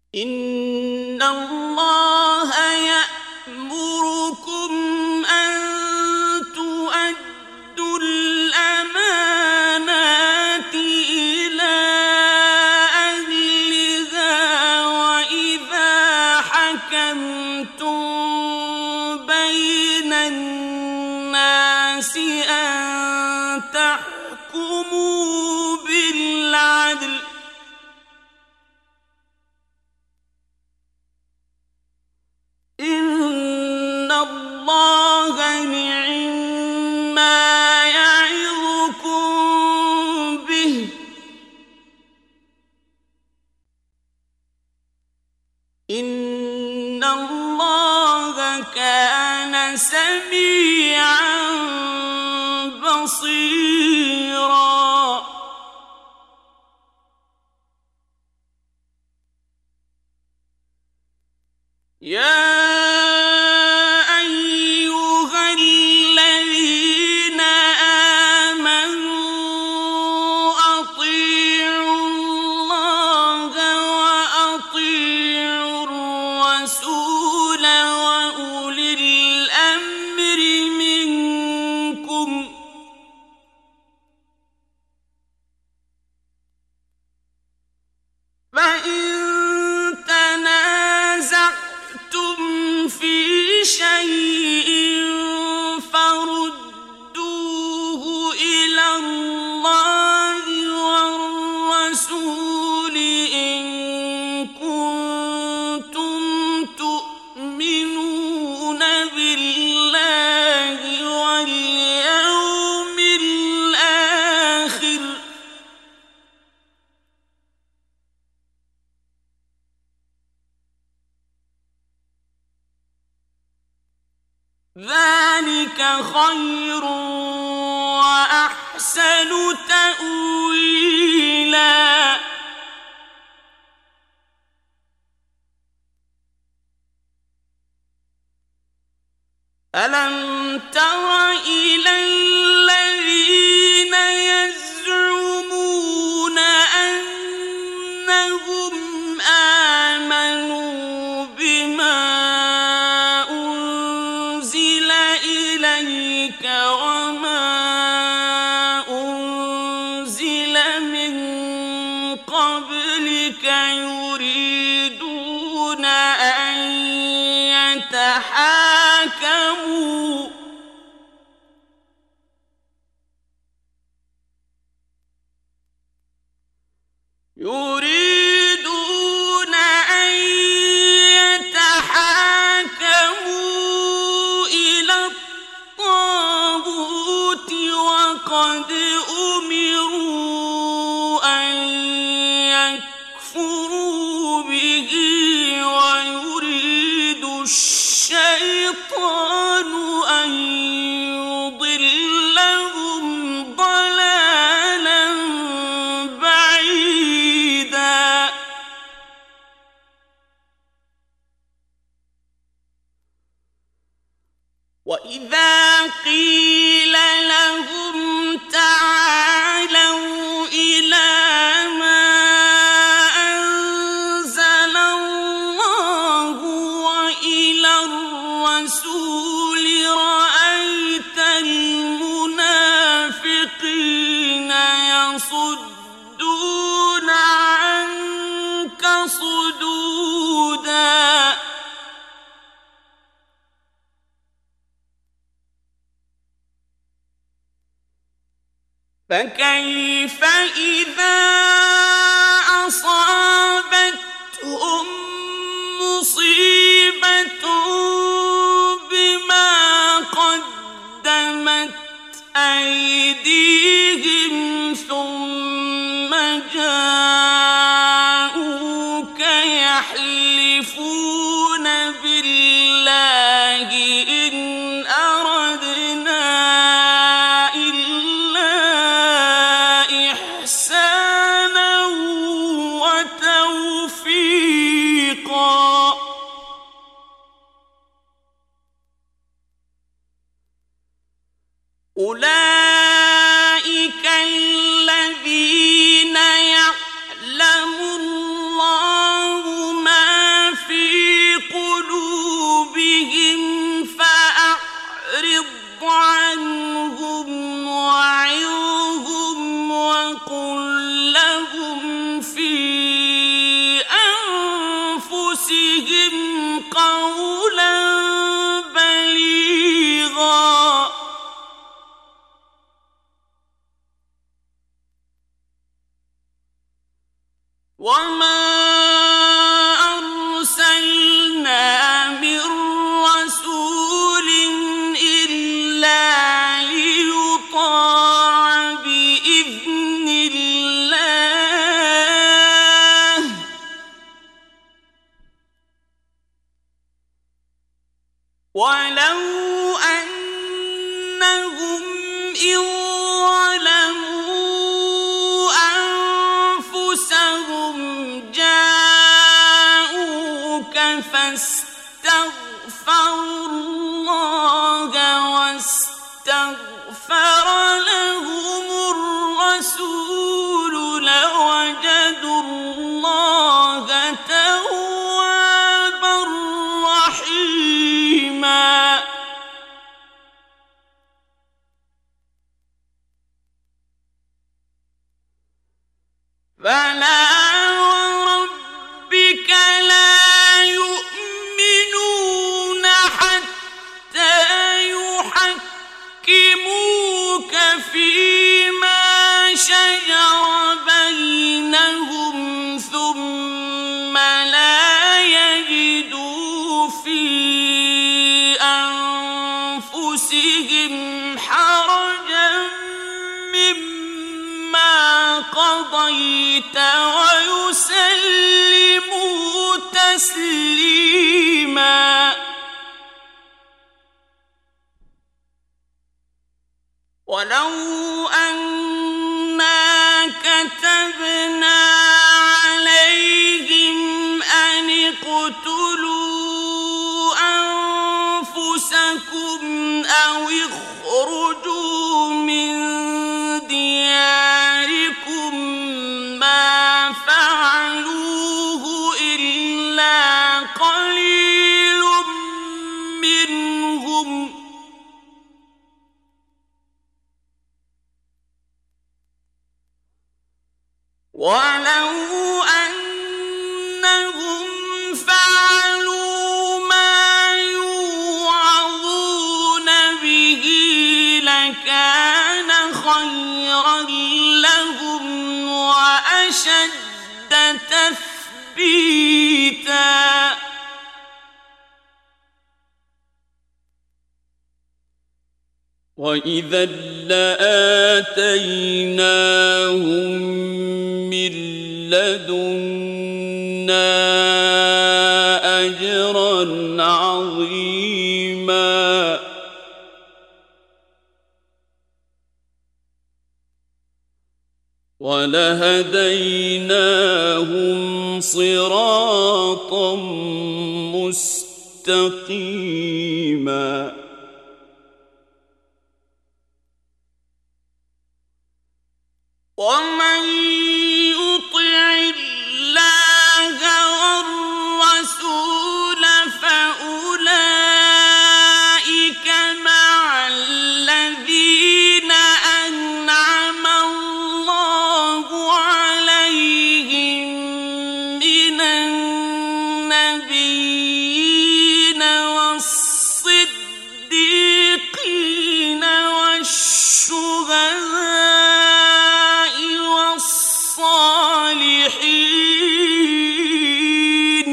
إن الله يأمركم أن تؤدوا الأمانات إلى أهلها وإذا حكمتم بين الناس أن تحكموا بالعدل إن الله نعما يعظكم به إن الله كان سميعا بصيرا يا أيها الذين آمنوا أطيعوا الله وأطيعوا الرسول وأولي الأمر منكم فإن في شيء فردوه إلى الله والرسول إن كنتم تؤمنون بالله واليوم الآخر ذلك خير وأحسن تأويلا ألم تر إلى الذين يزعمون أنهم آمنوا بما إليك وما أنزل من قبلك يريدون أن يتحاكموا إلى الطاغوت وقد أمروا أن يكفروا به ويريد الشيطان أن يضلهم ضلالا بعيدا وإذا قيل لهم تعالوا إلى ما أنزل الله وإلى الرسول رأيت المنافقين يصدون عنك صدودا فكيف إذا أصابتهم مصيبة بما قدمت أيديهم ثم جاءوك يحلفون بالله إن أردنا أولئك الذين يعلم الله ما أنفسهم قولا بليغا وما أرسلنا من رسول إلا ليطاع بإذن الله ولو أنهم إذ ظلموا أنفسهم جاءوك فاستغفروا الله واستغفر لهم الرسول لوجدوا الله توابا رحيما فلا وربك لا يؤمنون حتى يحكموك فيما شجر بينهم ثم لا يجدوا في أنفسهم حرجا مما قضيت ويسلموا تسليما ولو أنا كتبنا عليهم أن اقتلوا أنفسكم أو اخرجوا من دياركم ما فعلوه إلا قليل منهم ولو أنهم فعلوا ما يوعظون به لكان خيرا لهم وأشد تثبيتا وإذا لآتيناهم من لدنا أجرا عظيما ولهديناهم صراطا مستقيما ومن يطع الله والرسول فأولئك مع الذين أنعم الله عليهم من النبيين والصديقين والشهداء والصالحين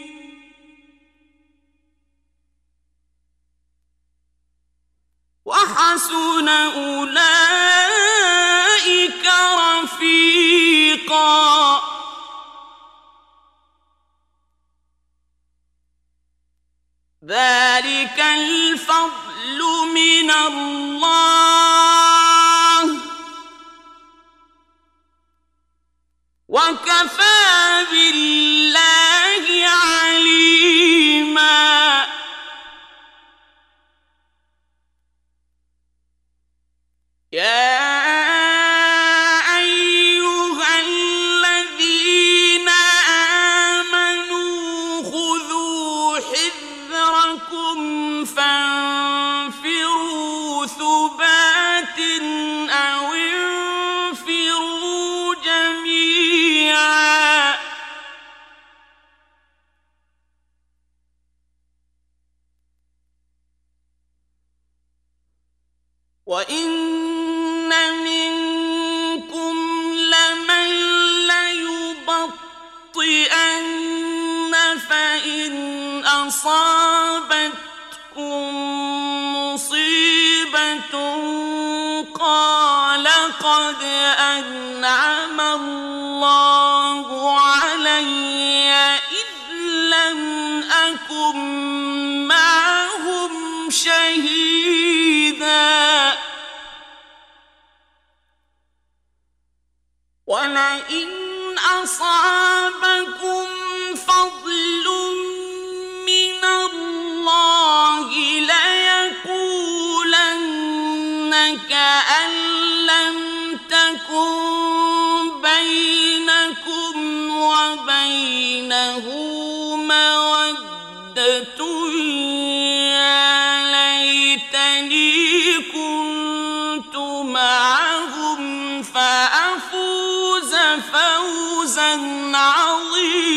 وحسن أولئك رفيقا ذلك الفضل من الله وكفى بالله عليما يا أيها الذين آمنوا خذوا حذركم فانفروا ثبات أو انفروا جميعا وإن منكم لمن ليبطئن فإن أصابتكم مصيبة قال قد أنعم الله علي إذ لم أكن معهم شهيدا ولئن أصابكم فضل من الله ليقولن كأن لم تكن بينكم وبينه مودة يا ليتني كنت معهم فأفوز فوزا عظيما